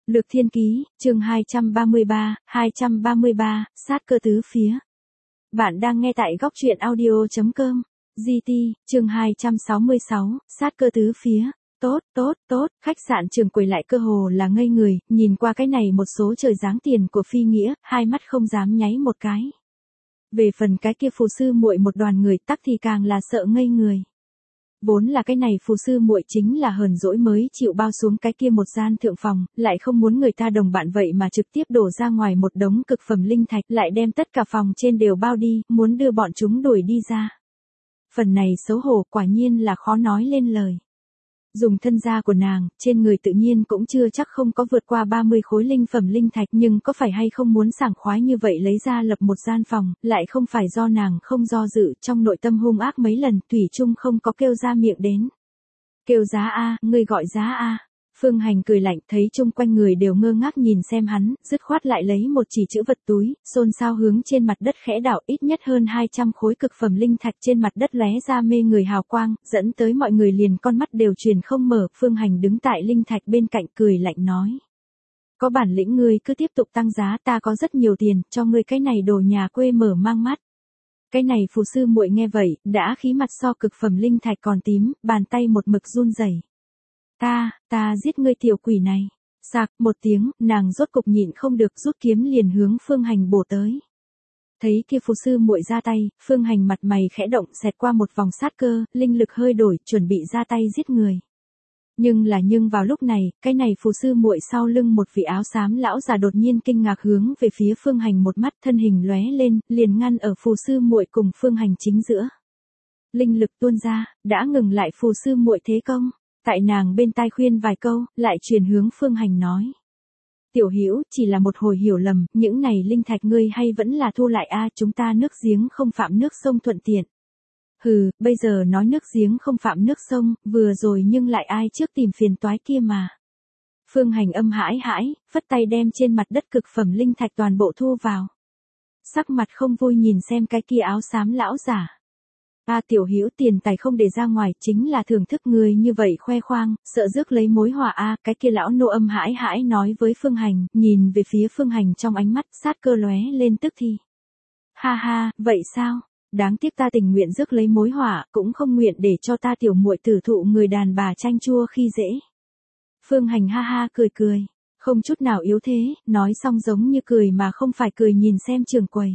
Lược Thiên Ký, chương 233, sát cơ tứ phía. Bạn đang nghe tại góc truyện audio.com. GT, chương 266, sát cơ tứ phía. Tốt, khách sạn Trường Quầy lại cơ hồ là ngây người, nhìn qua cái này một số trời dáng tiền của Phi Nghĩa, hai mắt không dám nháy một cái. Về phần cái kia phù sư muội một đoàn người tắc thì càng là sợ ngây người. Vốn là cái này phù sư muội chính là hờn dỗi mới chịu bao xuống cái kia một gian thượng phòng, lại không muốn người ta đồng bạn vậy mà trực tiếp đổ ra ngoài một đống cực phẩm linh thạch, lại đem tất cả phòng trên đều bao đi, muốn đưa bọn chúng đuổi đi ra. Phần này xấu hổ quả nhiên là khó nói lên lời. Dùng thân gia của nàng, trên người tự nhiên cũng chưa chắc không có vượt qua 30 khối linh phẩm linh thạch, nhưng có phải hay không muốn sảng khoái như vậy lấy ra lập một gian phòng, lại không phải do nàng không do dự, trong nội tâm hung ác mấy lần, thủy chung không có kêu ra miệng đến. Kêu giá a, ngươi gọi giá a. Phương Hành cười lạnh, thấy chung quanh người đều ngơ ngác nhìn xem hắn, dứt khoát lại lấy một chỉ chữ vật túi, xôn xao hướng trên mặt đất khẽ đảo, ít nhất hơn 200 khối cực phẩm linh thạch trên mặt đất lóe ra mê người hào quang, dẫn tới mọi người liền con mắt đều truyền không mở. Phương Hành đứng tại linh thạch bên cạnh cười lạnh nói: có bản lĩnh ngươi cứ tiếp tục tăng giá, ta có rất nhiều tiền, cho ngươi cái này đồ nhà quê mở mang mắt. Cái này phù sư muội nghe vậy, đã khí mặt so cực phẩm linh thạch còn tím, bàn tay một mực run rẩy. Ta giết ngươi tiểu quỷ này. Sạc một tiếng, nàng rốt cục nhịn không được rút kiếm liền hướng Phương Hành bổ tới. Thấy kia phù sư muội ra tay, Phương Hành mặt mày khẽ động, xẹt qua một vòng sát cơ, linh lực hơi đổi, chuẩn bị ra tay giết người. Nhưng vào lúc này, cái này phù sư muội sau lưng một vị áo xám lão già đột nhiên kinh ngạc hướng về phía Phương Hành một mắt, thân hình lóe lên, liền ngăn ở phù sư muội cùng Phương Hành chính giữa. Linh lực tuôn ra, đã ngừng lại phù sư muội thế công. Tại nàng bên tai khuyên vài câu, lại truyền hướng Phương Hành nói: tiểu hữu, chỉ là một hồi hiểu lầm, những này linh thạch ngươi hay vẫn là thu lại a, chúng ta nước giếng không phạm nước sông thuận tiện. Hừ, bây giờ nói nước giếng không phạm nước sông, vừa rồi nhưng lại ai trước tìm phiền toái kia mà. Phương Hành âm hãi, phất tay đem trên mặt đất cực phẩm linh thạch toàn bộ thu vào. Sắc mặt không vui nhìn xem cái kia áo xám lão giả. Tiểu hữu, tiền tài không để ra ngoài, chính là thưởng thức người như vậy khoe khoang, sợ rước lấy mối họa cái kia lão nô âm hãi nói với Phương Hành, nhìn về phía Phương Hành trong ánh mắt sát cơ lóe lên tức thì. Ha, vậy sao? Đáng tiếc ta tình nguyện rước lấy mối họa, cũng không nguyện để cho ta tiểu muội tử thụ người đàn bà chanh chua khi dễ. Phương Hành ha cười, không chút nào yếu thế, nói xong giống như cười mà không phải cười nhìn xem Trường Quầy.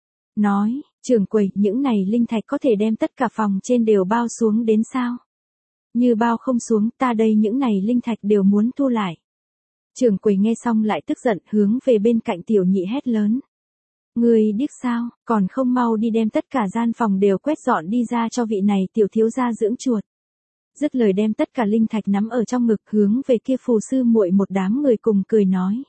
Nói: Trường Quầy, những này linh thạch có thể đem tất cả phòng trên đều bao xuống đến sao? Như bao không xuống, ta đây những này linh thạch đều muốn thu lại. Trường Quầy nghe xong lại tức giận, hướng về bên cạnh tiểu nhị hét lớn: ngươi điếc sao, còn không mau đi đem tất cả gian phòng đều quét dọn đi ra cho vị này tiểu thiếu gia dưỡng chuột. Dứt lời đem tất cả linh thạch nắm ở trong ngực, hướng về kia phù sư muội một đám người cùng cười nói.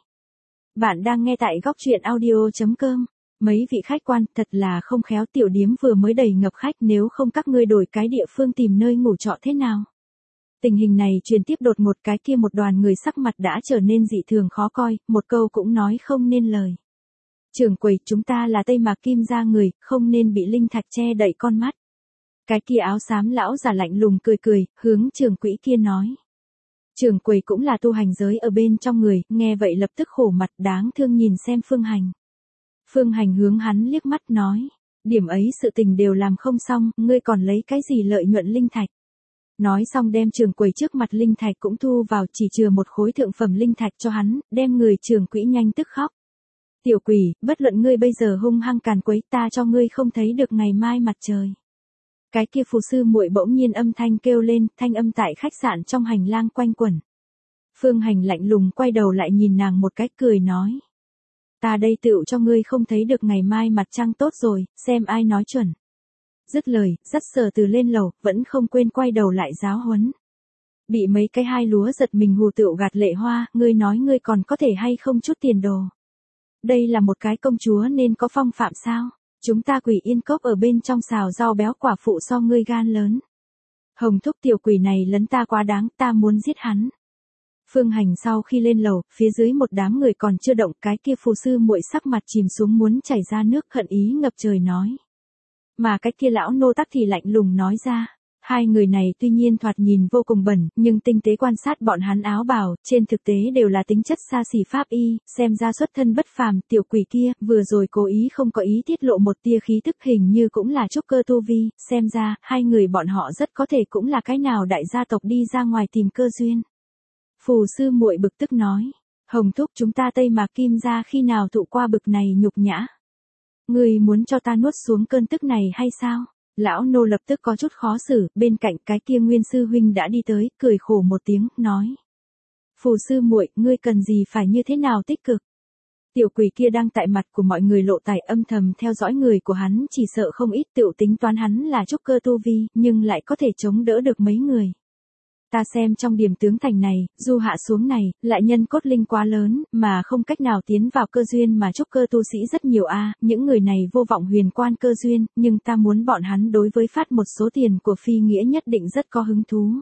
Bạn đang nghe tại góc truyện audio.com. Mấy vị khách quan, thật là không khéo, tiểu điếm vừa mới đầy ngập khách, nếu không các ngươi đổi cái địa phương tìm nơi ngủ trọ thế nào? Tình hình này truyền tiếp đột ngột, cái kia một đoàn người sắc mặt đã trở nên dị thường khó coi, một câu cũng nói không nên lời. Trường Quầy, chúng ta là Tây Mạc Kim gia người, không nên bị linh thạch che đậy con mắt. Cái kia áo xám lão giả lạnh lùng cười, hướng Trường Quỹ kia nói. Trường Quầy cũng là tu hành giới ở bên trong người, nghe vậy lập tức khổ mặt đáng thương nhìn xem Phương Hành. Phương Hành hướng hắn liếc mắt nói: điểm ấy sự tình đều làm không xong, ngươi còn lấy cái gì lợi nhuận linh thạch? Nói xong đem Trường Quầy trước mặt linh thạch cũng thu vào, chỉ chừa một khối thượng phẩm linh thạch cho hắn, đem người Trường Quỹ nhanh tức khóc. Tiểu quỷ, bất luận ngươi bây giờ hung hăng càn quấy, ta cho ngươi không thấy được ngày mai mặt trời. Cái kia phù sư muội bỗng nhiên âm thanh kêu lên, thanh âm tại khách sạn trong hành lang quanh quẩn. Phương Hành lạnh lùng quay đầu lại nhìn nàng một cách cười nói: ta đây tựu cho ngươi không thấy được ngày mai mặt trăng tốt rồi, xem ai nói chuẩn. Dứt lời, dắt Sở Từ lên lầu, vẫn không quên quay đầu lại giáo huấn. Bị mấy cái hai lúa giật mình hù tựu gạt lệ hoa, ngươi nói ngươi còn có thể hay không chút tiền đồ. Đây là một cái công chúa nên có phong phạm sao? Chúng ta Quỷ Yên Cốc ở bên trong xào rau béo quả phụ so ngươi gan lớn. Hồng thúc, tiểu quỷ này lấn ta quá đáng, ta muốn giết hắn. Phương Hành sau khi lên lầu, phía dưới một đám người còn chưa động, cái kia phù sư muội sắc mặt chìm xuống muốn chảy ra nước, hận ý ngập trời nói. Mà cái kia lão nô tắc thì lạnh lùng nói ra: Hai người này tuy nhiên thoạt nhìn vô cùng bẩn, nhưng tinh tế quan sát bọn hắn áo bào, trên thực tế đều là tính chất xa xỉ pháp y, xem ra xuất thân bất phàm, tiểu quỷ kia, vừa rồi cố ý không có ý tiết lộ một tia khí tức hình như cũng là trúc cơ tu vi, xem ra, hai người bọn họ rất có thể cũng là cái nào đại gia tộc đi ra ngoài tìm cơ duyên. Phù sư muội bực tức nói, Hồng thúc chúng ta Tây Mạc Kim gia khi nào thụ qua bực này nhục nhã. Người muốn cho ta nuốt xuống cơn tức này hay sao? Lão nô lập tức có chút khó xử, bên cạnh cái kia Nguyên sư huynh đã đi tới, cười khổ một tiếng, nói. Phù sư muội, ngươi cần gì phải như thế nào tích cực? Tiểu quỷ kia đang tại mặt của mọi người lộ tài âm thầm theo dõi người của hắn, chỉ sợ không ít tựu tính toán hắn là trúc cơ tu vi, nhưng lại có thể chống đỡ được mấy người. Ta xem trong điểm tướng thành này, du hạ xuống này, lại nhân cốt linh quá lớn, mà không cách nào tiến vào cơ duyên mà trúc cơ tu sĩ rất nhiều a, những người này vô vọng huyền quan cơ duyên, nhưng ta muốn bọn hắn đối với phát một số tiền của phi nghĩa nhất định rất có hứng thú.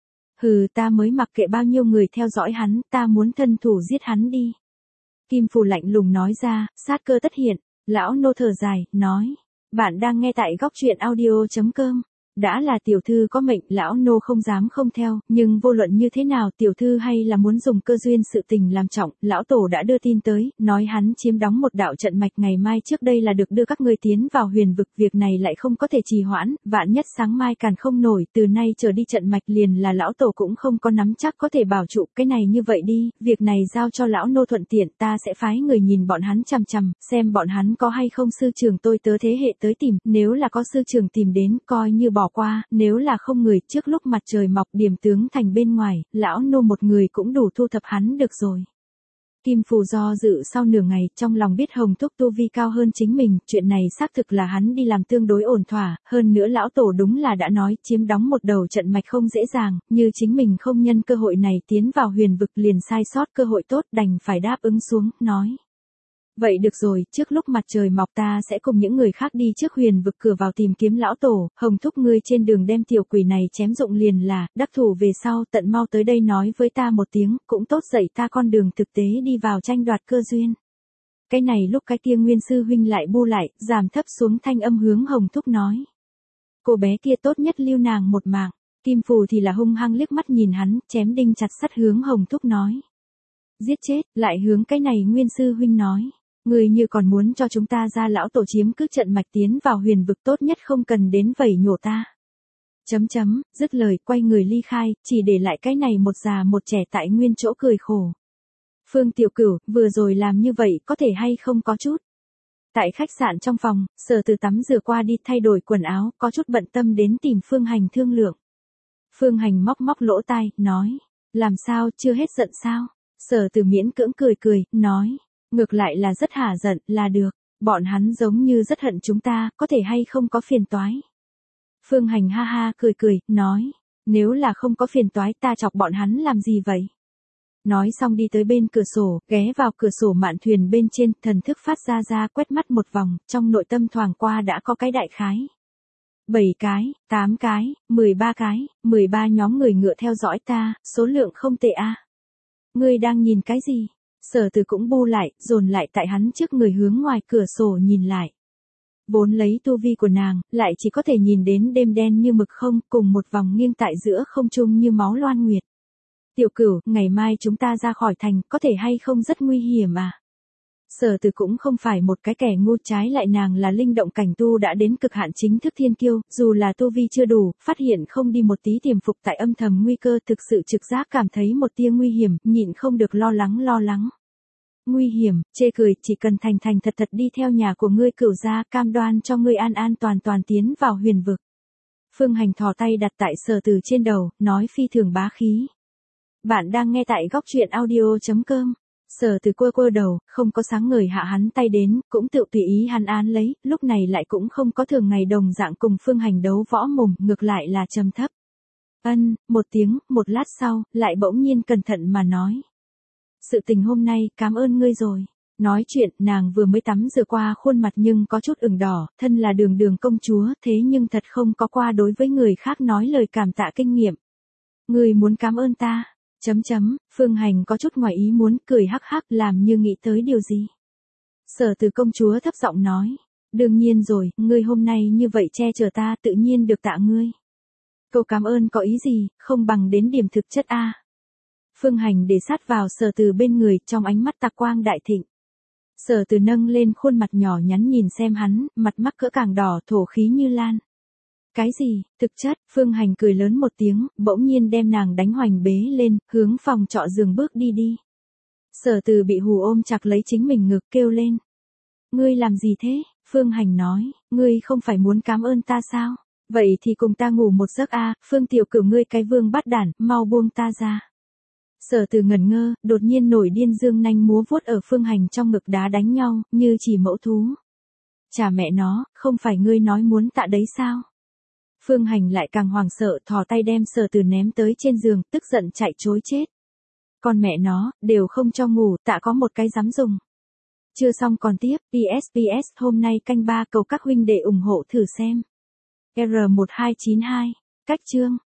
Hừ, ta mới mặc kệ bao nhiêu người theo dõi hắn, ta muốn thân thủ giết hắn đi. Kim Phù lạnh lùng nói ra, sát cơ tất hiện, lão nô thở dài, nói, bạn đang nghe tại góc truyện audio.com. Đã là tiểu thư có mệnh, lão nô không dám không theo, nhưng vô luận như thế nào tiểu thư hay là muốn dùng cơ duyên sự tình làm trọng, lão tổ đã đưa tin tới, nói hắn chiếm đóng một đạo trận mạch ngày mai trước đây là được đưa các ngươi tiến vào huyền vực, việc này lại không có thể trì hoãn, vạn nhất sáng mai càn không nổi, từ nay trở đi trận mạch liền là lão tổ cũng không có nắm chắc có thể bảo trụ, cái này như vậy đi, việc này giao cho lão nô thuận tiện, ta sẽ phái người nhìn bọn hắn chằm chằm, xem bọn hắn có hay không sư trưởng tôi tớ thế hệ tới tìm, nếu là có sư trưởng tìm đến, coi như bỏ qua, nếu là không người trước lúc mặt trời mọc điểm tướng thành bên ngoài, lão nô một người cũng đủ thu thập hắn được rồi. Kim Phù do dự sau nửa ngày, trong lòng biết Hồng thúc tu vi cao hơn chính mình, chuyện này xác thực là hắn đi làm tương đối ổn thỏa, hơn nữa lão tổ đúng là đã nói, chiếm đóng một đầu trận mạch không dễ dàng, như chính mình không nhân cơ hội này tiến vào huyền vực liền sai sót cơ hội tốt, đành phải đáp ứng xuống, nói. Vậy được rồi, trước lúc mặt trời mọc ta sẽ cùng những người khác đi trước huyền vực cửa vào tìm kiếm lão tổ, Hồng thúc ngươi trên đường đem tiểu quỷ này chém dụng liền là, đắc thủ về sau tận mau tới đây nói với ta một tiếng, cũng tốt dạy ta con đường thực tế đi vào tranh đoạt cơ duyên. Cái này lúc cái kia Nguyên sư huynh lại bu lại, giảm thấp xuống thanh âm hướng Hồng thúc nói. Cô bé kia tốt nhất lưu nàng một mạng, Kim Phù thì là hung hăng liếc mắt nhìn hắn, chém đinh chặt sắt hướng Hồng thúc nói. Giết chết, lại hướng cái này Nguyên sư huynh nói. Người như còn muốn cho chúng ta ra lão tổ chiếm cứ trận mạch tiến vào huyền vực tốt nhất không cần đến vẩy nhổ ta. Dứt lời quay người ly khai, chỉ để lại cái này một già một trẻ tại nguyên chỗ cười khổ. Phương Tiểu Cửu, vừa rồi làm như vậy có thể hay không có chút. Tại khách sạn trong phòng, Sở Từ tắm rửa qua đi thay đổi quần áo, có chút bận tâm đến tìm Phương Hành thương lượng. Phương Hành móc móc lỗ tai, nói, làm sao, chưa hết giận sao? Sở Từ miễn cưỡng cười, nói. Ngược lại là rất hả giận, là được, bọn hắn giống như rất hận chúng ta, có thể hay không có phiền toái. Phương Hành ha ha cười, nói, nếu là không có phiền toái ta chọc bọn hắn làm gì vậy? Nói xong đi tới bên cửa sổ, ghé vào cửa sổ mạn thuyền bên trên, thần thức phát ra quét mắt một vòng, trong nội tâm thoáng qua đã có cái đại khái. 7 cái, 8 cái, 13 cái, 13 nhóm người ngựa theo dõi ta, số lượng không tệ a. Ngươi đang nhìn cái gì? Sở Từ cũng bu lại, dồn lại tại hắn trước người hướng ngoài cửa sổ nhìn lại. Vốn lấy tu vi của nàng, lại chỉ có thể nhìn đến đêm đen như mực không, cùng một vòng nghiêng tại giữa không trung như máu loan nguyệt. Tiểu Cửu, ngày mai chúng ta ra khỏi thành, có thể hay không rất nguy hiểm à? Sở Từ cũng không phải một cái kẻ ngu, trái lại nàng là linh động cảnh tu đã đến cực hạn chính thức thiên kiêu, dù là tu vi chưa đủ, phát hiện không đi một tí tiềm phục tại âm thầm nguy cơ, thực sự trực giác cảm thấy một tia nguy hiểm, nhịn không được lo lắng. Nguy hiểm, chê cười, chỉ cần thành thật đi theo nhà của ngươi Cửu gia, cam đoan cho ngươi an toàn tiến vào huyền vực. Phương Hành thò tay đặt tại Sở Từ trên đầu, nói phi thường bá khí. Bạn đang nghe tại góc truyện audio.com. Sở Từ quơ đầu, không có sáng ngời hạ hắn tay đến, cũng tự tùy ý hắn án lấy, lúc này lại cũng không có thường ngày đồng dạng cùng Phương Hành đấu võ mồm, ngược lại là trầm thấp. Một tiếng, một lát sau, lại bỗng nhiên cẩn thận mà nói. Sự tình hôm nay, cảm ơn ngươi rồi. Nói chuyện, nàng vừa mới tắm rửa qua khuôn mặt nhưng có chút ửng đỏ, thân là đường công chúa, thế nhưng thật không có qua đối với người khác nói lời cảm tạ kinh nghiệm. Ngươi muốn cảm ơn ta. Phương Hành có chút ngoài ý muốn, cười hắc hắc làm như nghĩ tới điều gì. Sở Từ công chúa thấp giọng nói. Đương nhiên rồi, ngươi hôm nay như vậy che chở ta tự nhiên được tạ ngươi. Câu cảm ơn có ý gì, không bằng đến điểm thực chất a. Phương Hành để sát vào Sở Từ bên người, trong ánh mắt tạc quang đại thịnh. Sở Từ nâng lên khuôn mặt nhỏ nhắn nhìn xem hắn, mặt mắc cỡ càng đỏ, thổ khí như lan. Cái gì, thực chất, Phương Hành cười lớn một tiếng, bỗng nhiên đem nàng đánh hoành bế lên, hướng phòng trọ giường bước đi. Sở Từ bị hù ôm chặt lấy chính mình ngực kêu lên. Ngươi làm gì thế? Phương Hành nói, ngươi không phải muốn cảm ơn ta sao? Vậy thì cùng ta ngủ một giấc a, Phương Tiểu Cửu ngươi cái vương bắt đản, mau buông ta ra. Sở Từ ngẩn ngơ, đột nhiên nổi điên dương nanh múa vuốt ở Phương Hành trong ngực đá đánh nhau, như chỉ mẫu thú. Chà mẹ nó, không phải ngươi nói muốn tạ đấy sao? Phương Hành lại càng hoảng sợ, thò tay đem Sở Từ ném tới trên giường, tức giận chạy trối chết. Con mẹ nó, đều không cho ngủ, tạ có một cái dám dùng. Chưa xong còn tiếp, PS hôm nay canh 3 cầu các huynh đệ ủng hộ thử xem. R1292, cách chương.